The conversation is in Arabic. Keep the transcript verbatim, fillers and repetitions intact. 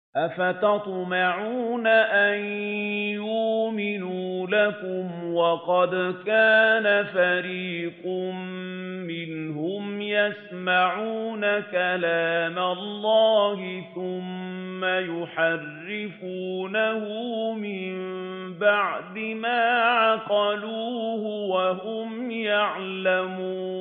أَفَتَطْمَعُونَ أَن يُؤْمِنُوا لَكُمْ وَقَدْ كَانَ فَرِيقٌ مِّنْهُمْ يَسْمَعُونَ كَلَامَ اللَّهِ ثُمَّ يُحَرِّفُونَهُ مِن بَعْدِ مَا عَقَلُوهُ وَهُمْ يَعْلَمُونَ